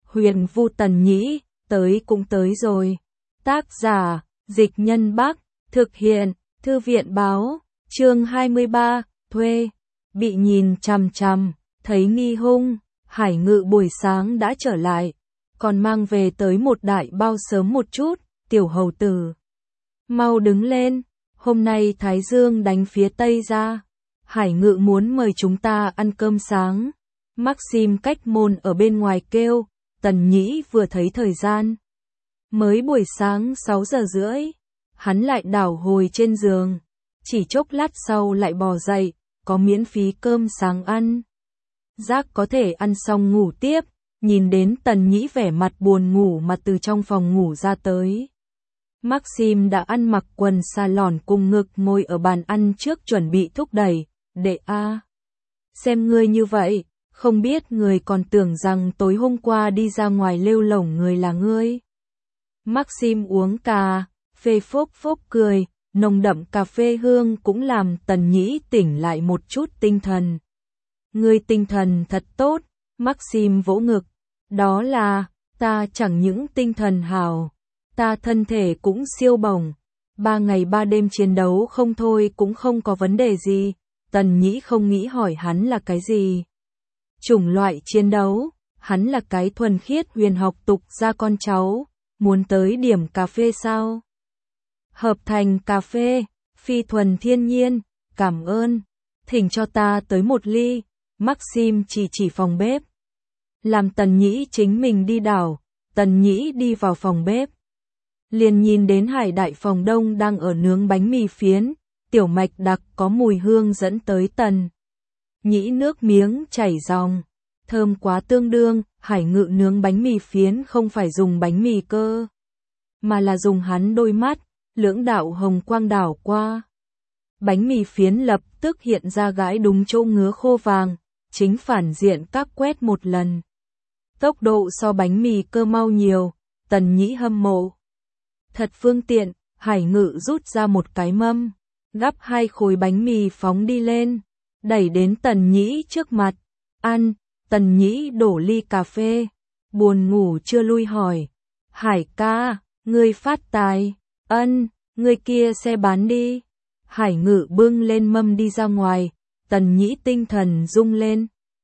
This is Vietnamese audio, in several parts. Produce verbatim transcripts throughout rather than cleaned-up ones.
Huyền Vu Tần Nhĩ, tới cũng tới rồi. Tác giả, Dịch Nhân Bắc, thực hiện, Thư viện Báo, chương hai mươi ba, thuê, bị nhìn chằm chằm, thấy nghi hung, Hải Ngự buổi sáng đã trở lại, còn mang về tới một đại bao sớm một chút, tiểu hầu tử. Mau đứng lên, hôm nay Thái Dương đánh phía Tây ra, Hải Ngự muốn mời chúng ta ăn cơm sáng. Maxim cách môn ở bên ngoài kêu, Tần Nhĩ vừa thấy thời gian. Mới buổi sáng sáu giờ rưỡi, hắn lại đảo hồi trên giường, chỉ chốc lát sau lại bò dậy, có miễn phí cơm sáng ăn. Giác có thể ăn xong ngủ tiếp, nhìn đến Tần Nhĩ vẻ mặt buồn ngủ mà từ trong phòng ngủ ra tới. Maxim đã ăn mặc quần sa lòn cùng ngực ngồi ở bàn ăn trước chuẩn bị thúc đẩy, đệ a. Xem ngươi như vậy, không biết người còn tưởng rằng tối hôm qua đi ra ngoài lêu lổng người là ngươi. Maxim uống cà phê phốc phốc cười, nồng đậm cà phê hương cũng làm Tần Nhĩ tỉnh lại một chút tinh thần. Ngươi tinh thần thật tốt, Maxim vỗ ngực, đó là, ta chẳng những tinh thần hào, ta thân thể cũng siêu bổng, ba ngày ba đêm chiến đấu không thôi cũng không có vấn đề gì. Tần Nhĩ không nghĩ hỏi hắn là cái gì. Chủng loại chiến đấu, hắn là cái thuần khiết huyền học tục ra con cháu, muốn tới điểm cà phê sao? Hợp thành cà phê, phi thuần thiên nhiên, cảm ơn, thỉnh cho ta tới một ly. Maxim chỉ chỉ phòng bếp. Làm Tần Nhĩ chính mình đi đảo, Tần Nhĩ đi vào phòng bếp. Liền nhìn đến Hải Đại Phòng Đông đang ở nướng bánh mì phiến, tiểu mạch đặc có mùi hương dẫn tới Tần Nhĩ nước miếng chảy ròng, thơm quá tương đương. Hải Ngự nướng bánh mì phiến không phải dùng bánh mì cơ, mà là dùng hắn đôi mắt, lưỡng đạo hồng quang đảo qua. Bánh mì phiến lập tức hiện ra gãi đúng chỗ ngứa khô vàng, chính phản diện các quét một lần. Tốc độ so bánh mì cơ mau nhiều, Tần Nhĩ hâm mộ. Thật phương tiện, Hải Ngự rút ra một cái mâm, gắp hai khối bánh mì phóng đi lên, đẩy đến Tần Nhĩ trước mặt. Ăn, Tần Nhĩ đổ ly cà phê, buồn ngủ chưa lui hỏi. Hải ca, ngươi phát tài, ân, ngươi kia xe bán đi. Hải Ngự bưng lên mâm đi ra ngoài, Tần Nhĩ tinh thần rung lên.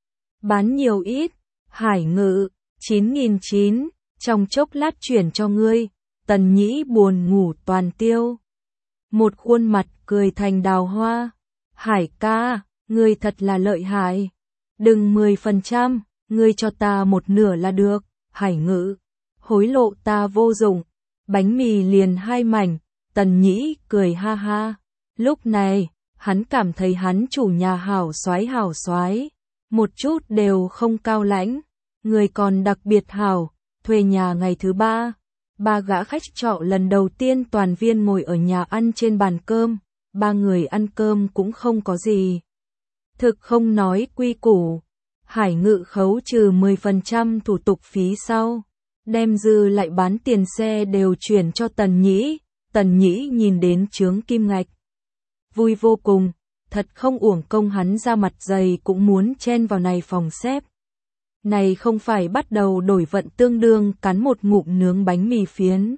Bán nhiều ít, Hải Ngự, chín nghìn chín, trong chốc lát chuyển cho ngươi. Tần Nhĩ buồn ngủ toàn tiêu. Một khuôn mặt cười thành đào hoa. Hải ca, ngươi thật là lợi hại. Đừng mười phần trăm, ngươi cho ta một nửa là được. Hải Ngự, hối lộ ta vô dụng. Bánh mì liền hai mảnh, Tần Nhĩ cười ha ha. Lúc này, hắn cảm thấy hắn chủ nhà hảo soái hảo soái, một chút đều không cao lãnh, người còn đặc biệt hảo. Thuê nhà ngày thứ ba, ba gã khách trọ lần đầu tiên toàn viên ngồi ở nhà ăn trên bàn cơm, ba người ăn cơm cũng không có gì. Thực không nói quy củ, Hải Ngự khấu trừ mười phần trăm thủ tục phí sau, đem dư lại bán tiền xe đều chuyển cho Tần Nhĩ. Tần Nhĩ nhìn đến chướng kim ngạch, vui vô cùng, thật không uổng công hắn ra mặt dày cũng muốn chen vào này phòng xếp. Này không phải bắt đầu đổi vận tương đương cắn một ngụm nướng bánh mì phiến.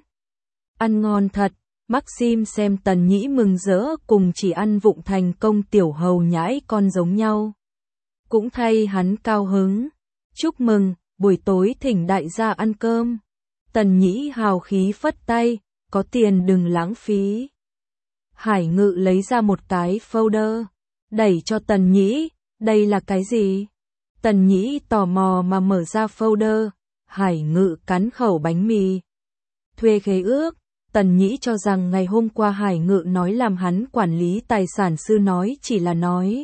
Ăn ngon thật, Maxim xem Tần Nhĩ mừng rỡ cùng chỉ ăn vụng thành công tiểu hầu nhãi con giống nhau. Cũng thay hắn cao hứng. Chúc mừng, buổi tối thỉnh đại gia ăn cơm. Tần Nhĩ hào khí phất tay, có tiền đừng lãng phí. Hải Ngự lấy ra một cái folder, đẩy cho Tần Nhĩ, đây là cái gì? Tần Nhĩ tò mò mà mở ra folder, Hải Ngự cắn khẩu bánh mì. Thuê khế ước, Tần Nhĩ cho rằng ngày hôm qua Hải Ngự nói làm hắn quản lý tài sản sư nói chỉ là nói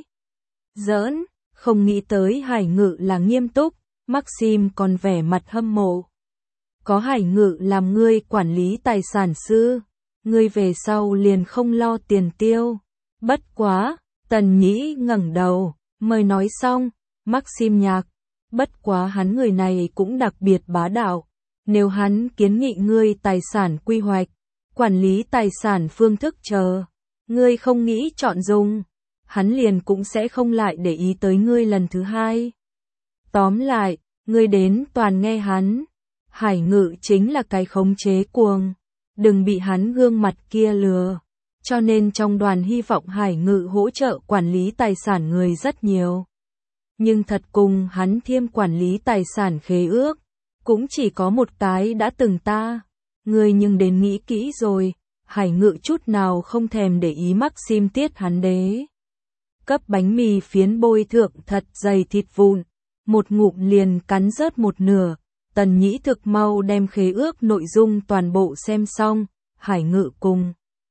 giỡn, không nghĩ tới Hải Ngự là nghiêm túc. Maxim còn vẻ mặt hâm mộ. Có Hải Ngự làm ngươi quản lý tài sản sư, ngươi về sau liền không lo tiền tiêu. Bất quá, Tần Nhĩ ngẩng đầu, mới nói xong. Maxim nhạc, bất quá hắn người này cũng đặc biệt bá đạo. Nếu hắn kiến nghị ngươi tài sản quy hoạch, quản lý tài sản phương thức chờ, ngươi không nghĩ chọn dùng, hắn liền cũng sẽ không lại để ý tới ngươi lần thứ hai. Tóm lại, ngươi đến toàn nghe hắn, Hải Ngự chính là cái khống chế cuồng. Đừng bị hắn gương mặt kia lừa. Cho nên trong đoàn hy vọng Hải Ngự hỗ trợ quản lý tài sản người rất nhiều. Nhưng thật cùng hắn thiêm quản lý tài sản khế ước, cũng chỉ có một cái đã từng ta. Người nhưng đến nghĩ kỹ rồi, Hải Ngự chút nào không thèm để ý Maxim tiết hắn đế. Cấp bánh mì phiến bôi thượng thật dày thịt vụn, một ngụm liền cắn rớt một nửa. Tần Nhĩ thực mau đem khế ước nội dung toàn bộ xem xong, Hải Ngự cùng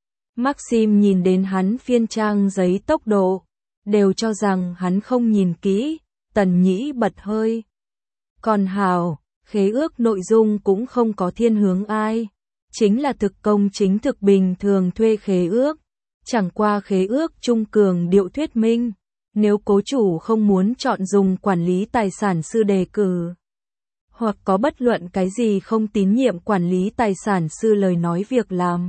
Maxim nhìn đến hắn phiên trang giấy tốc độ, đều cho rằng hắn không nhìn kỹ. Tần Nhĩ bật hơi. Còn hào, khế ước nội dung cũng không có thiên hướng ai. Chính là thực công chính thực bình thường thuê khế ước. Chẳng qua khế ước trung cường điệu thuyết minh. Nếu cố chủ không muốn chọn dùng quản lý tài sản sư đề cử, hoặc có bất luận cái gì không tín nhiệm quản lý tài sản sư lời nói việc làm,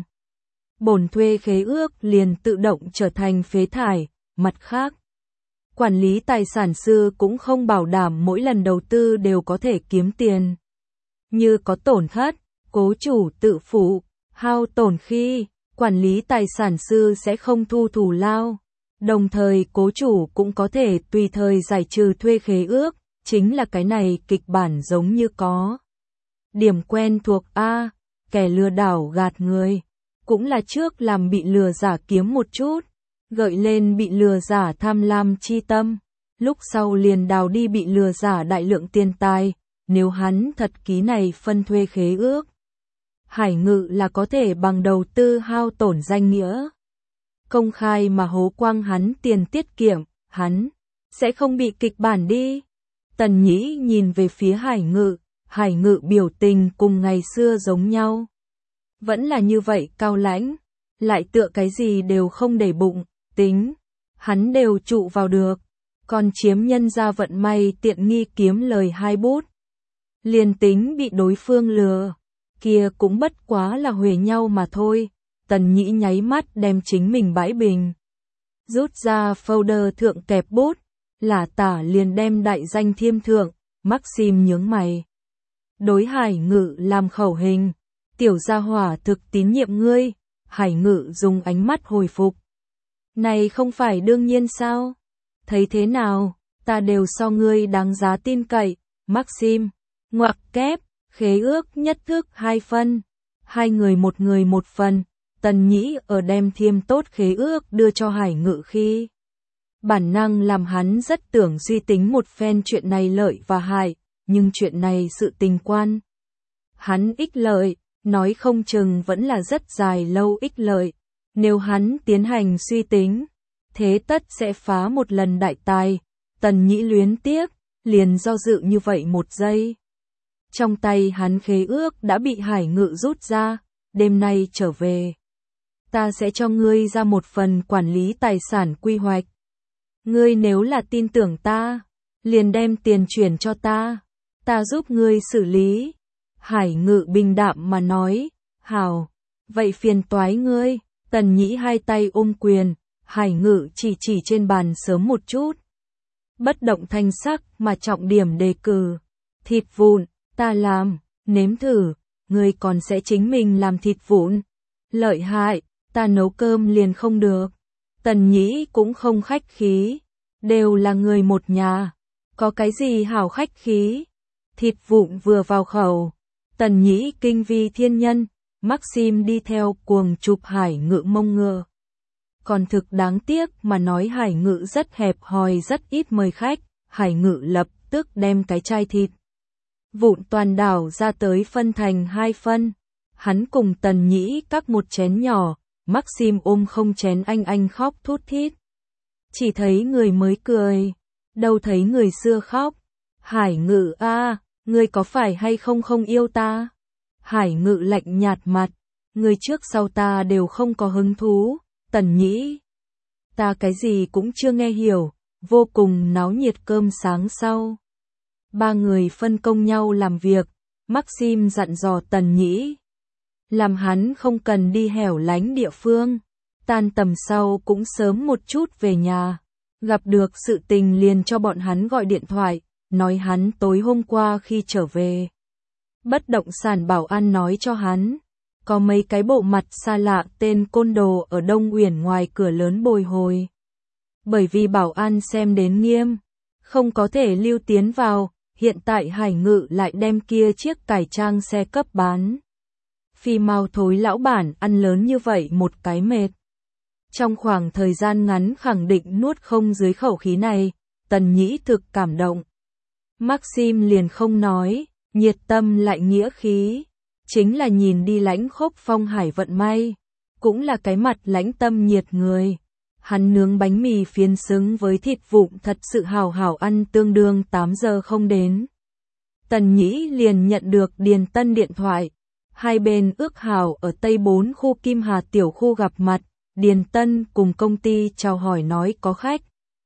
bổn thuê khế ước liền tự động trở thành phế thải. Mặt khác, quản lý tài sản sư cũng không bảo đảm mỗi lần đầu tư đều có thể kiếm tiền. Như có tổn thất, cố chủ tự phụ, hao tổn khi, quản lý tài sản sư sẽ không thu thù lao. Đồng thời cố chủ cũng có thể tùy thời giải trừ thuê khế ước, chính là cái này kịch bản giống như có điểm quen thuộc a, kẻ lừa đảo gạt người, cũng là trước làm bị lừa giả kiếm một chút, gợi lên bị lừa giả tham lam chi tâm, lúc sau liền đào đi bị lừa giả đại lượng tiền tài. Nếu hắn thật ký này phân thuê khế ước, Hải Ngự là có thể bằng đầu tư hao tổn danh nghĩa, công khai mà hố quang hắn tiền tiết kiệm, hắn sẽ không bị kịch bản đi. Tần Nhĩ nhìn về phía Hải Ngự, Hải Ngự biểu tình cùng ngày xưa giống nhau. Vẫn là như vậy cao lãnh, lại tựa cái gì đều không để bụng, tính, hắn đều trụ vào được, còn chiếm nhân ra vận may tiện nghi kiếm lời hai bút. Liền tính bị đối phương lừa, kia cũng bất quá là huề nhau mà thôi. Tần Nhĩ nháy mắt đem chính mình bãi bình, rút ra folder thượng kẹp bút, lả tả liền đem đại danh thiêm thượng. Maxim nhướng mày, đối Hải Ngự làm khẩu hình, tiểu gia hỏa thực tín nhiệm ngươi. Hải Ngự dùng ánh mắt hồi phục, này không phải đương nhiên sao? Thấy thế nào, ta đều so ngươi đáng giá tin cậy. Maxim, ngoặc kép, khế ước nhất thức hai phân, hai người một người một phần. Tần Nhĩ ở đem thiêm tốt khế ước đưa cho Hải Ngự khi, bản năng làm hắn rất tưởng suy tính một phen chuyện này lợi và hại, nhưng chuyện này sự tình quan. Hắn ích lợi, nói không chừng vẫn là rất dài lâu ích lợi. Nếu hắn tiến hành suy tính, thế tất sẽ phá một lần đại tài. Tần Nhĩ luyến tiếc, liền do dự như vậy một giây. Trong tay hắn khế ước đã bị Hải Ngự rút ra, đêm nay trở về, ta sẽ cho ngươi ra một phần quản lý tài sản quy hoạch. Ngươi nếu là tin tưởng ta, liền đem tiền chuyển cho ta, ta giúp ngươi xử lý. Hải Ngự bình đạm mà nói, hảo, vậy phiền toái ngươi. Tần Nhĩ hai tay ôm quyền, Hải Ngự chỉ chỉ trên bàn sớm một chút, bất động thanh sắc mà trọng điểm đề cử. Thịt vụn, ta làm, nếm thử, ngươi còn sẽ chính mình làm thịt vụn. Lợi hại, ta nấu cơm liền không được. Tần Nhĩ cũng không khách khí, đều là người một nhà, có cái gì hảo khách khí. Thịt vụn vừa vào khẩu, Tần Nhĩ kinh vi thiên nhân. Maxim đi theo cuồng chụp Hải Ngự mông ngựa. Còn thực đáng tiếc mà nói Hải Ngự rất hẹp hòi, rất ít mời khách. Hải Ngự lập tức đem cái chai thịt vụn toàn đảo ra tới phân thành hai phân. Hắn cùng Tần Nhĩ cắt một chén nhỏ, Maxim ôm không chén anh anh khóc thút thít. Chỉ thấy người mới cười, đâu thấy người xưa khóc. Hải Ngự a, ngươi có phải hay không không yêu ta? Hải Ngự lạnh nhạt mặt, người trước sau ta đều không có hứng thú. Tần Nhĩ, ta cái gì cũng chưa nghe hiểu. Vô cùng náo nhiệt cơm sáng sau, ba người phân công nhau làm việc. Maxim dặn dò Tần Nhĩ, làm hắn không cần đi hẻo lánh địa phương, tan tầm sau cũng sớm một chút về nhà, gặp được sự tình liền cho bọn hắn gọi điện thoại, nói hắn tối hôm qua khi trở về, Bất động sản bảo an nói cho hắn, có mấy cái bộ mặt xa lạ tên côn đồ ở Đông Uyển ngoài cửa lớn bồi hồi. Bởi vì bảo an xem đến nghiêm, không có thể lưu tiến vào, hiện tại Hải Ngự lại đem kia chiếc cải trang xe cấp bán. Phi mau thối lão bản ăn lớn như vậy một cái mệt. Trong khoảng thời gian ngắn khẳng định nuốt không dưới khẩu khí này, Tần Nhĩ thực cảm động. Maxim liền không nói, nhiệt tâm lại nghĩa khí. Chính là nhìn đi lãnh khốc phong hải vận may, cũng là cái mặt lãnh tâm nhiệt người. Hắn nướng bánh mì phiến xứng với thịt vụn thật sự hào hảo ăn tương đương tám giờ không đến. Tần Nhĩ liền nhận được Điền Tân điện thoại. Hai bên ước hảo ở Tây bốn khu Kim Hà tiểu khu gặp mặt, Điền Tân cùng công ty chào hỏi nói có khách.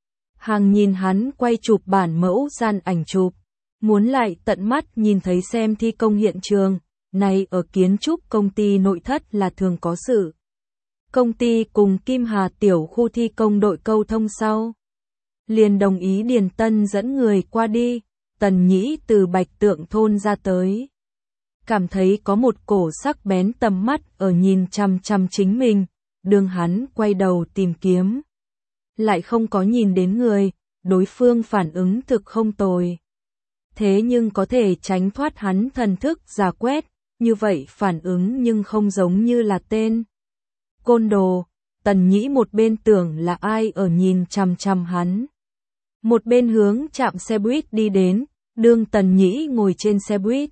Hàng nhìn hắn quay chụp bản mẫu gian ảnh chụp, muốn lại tận mắt nhìn thấy xem thi công hiện trường, này ở kiến trúc công ty nội thất là thường có sự. Công ty cùng Kim Hà tiểu khu thi công đội câu thông sau. Liền đồng ý Điền Tân dẫn người qua đi, Tần Nhĩ từ Bạch Tượng thôn ra tới. Cảm thấy có một cổ sắc bén tầm mắt ở nhìn chằm chằm chính mình, đường hắn quay đầu tìm kiếm. Lại không có nhìn đến người, đối phương phản ứng thực không tồi. Thế nhưng có thể tránh thoát hắn thần thức giả quét, như vậy phản ứng nhưng không giống như là tên. Côn đồ, Tần Nhĩ một bên tưởng là ai ở nhìn chằm chằm hắn. Một bên hướng trạm xe buýt đi đến, đương Tần Nhĩ ngồi trên xe buýt.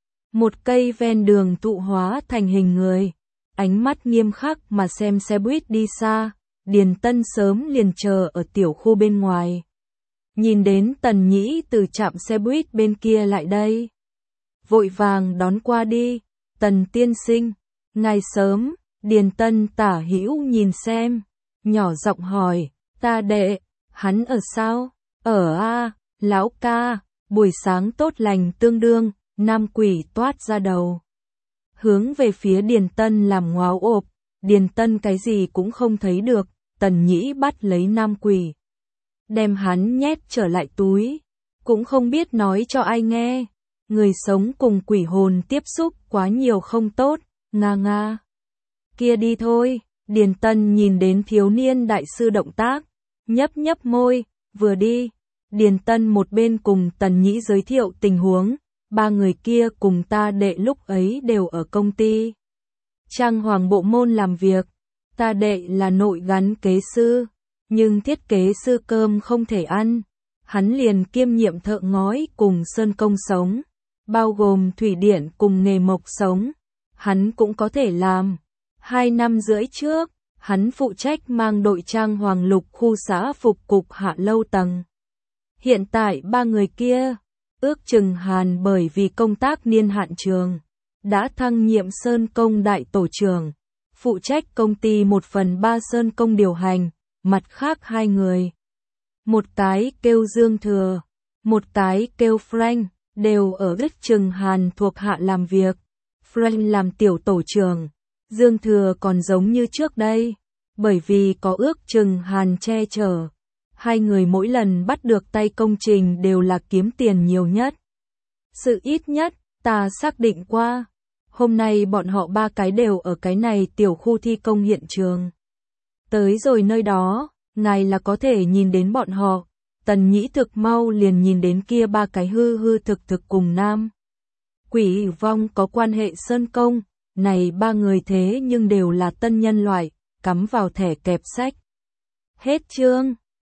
Một cây ven đường tụ hóa thành hình người, ánh mắt nghiêm khắc mà xem xe buýt đi xa, Điền Tân sớm liền chờ ở tiểu khu bên ngoài. Nhìn đến Tần Nhĩ từ trạm xe buýt bên kia lại đây. Vội vàng đón qua đi, Tần tiên sinh, ngài sớm, Điền Tân tả hữu nhìn xem, nhỏ giọng hỏi, ta đệ, hắn ở sao? Ở a, lão ca, buổi sáng tốt lành tương đương. Nam quỷ toát ra đầu. Hướng về phía Điền Tân làm ngáo ộp, Điền Tân cái gì cũng không thấy được, Tần Nhĩ bắt lấy nam quỷ. Đem hắn nhét trở lại túi, cũng không biết nói cho ai nghe. Người sống cùng quỷ hồn tiếp xúc quá nhiều không tốt, nga nga. Kia đi thôi, Điền Tân nhìn đến thiếu niên đại sư động tác, nhấp nhấp môi, vừa đi. Điền Tân một bên cùng Tần Nhĩ giới thiệu tình huống. Ba người kia cùng ta đệ lúc ấy đều ở công ty Trang Hoàng bộ môn làm việc. Ta đệ là nội gắn kế sư, nhưng thiết kế sư cơm không thể ăn. Hắn liền kiêm nhiệm thợ ngói cùng sơn công sống, bao gồm thủy điện cùng nghề mộc sống. Hắn cũng có thể làm. Hai năm rưỡi trước, hắn phụ trách mang đội Trang Hoàng lục khu xã phục cục hạ lâu tầng. Hiện tại ba người kia ước chừng Hàn bởi vì công tác niên hạn trường, đã thăng nhiệm sơn công đại tổ trưởng, phụ trách công ty một phần ba sơn công điều hành, mặt khác hai người. Một cái kêu Dương Thừa, một cái kêu Frank, đều ở ước chừng Hàn thuộc hạ làm việc. Frank làm tiểu tổ trưởng, Dương Thừa còn giống như trước đây, bởi vì có ước chừng Hàn che chở. Hai người mỗi lần bắt được tay công trình đều là kiếm tiền nhiều nhất. Sự ít nhất, ta xác định qua. Hôm nay bọn họ ba cái đều ở cái này tiểu khu thi công hiện trường. Tới rồi nơi đó, ngài là có thể nhìn đến bọn họ. Tần Nhĩ thực mau liền nhìn đến kia ba cái hư hư thực thực cùng nam. Quỷ vong có quan hệ sơn công, này ba người thế nhưng đều là tân nhân loại, cắm vào thẻ kẹp sách. Hết chương.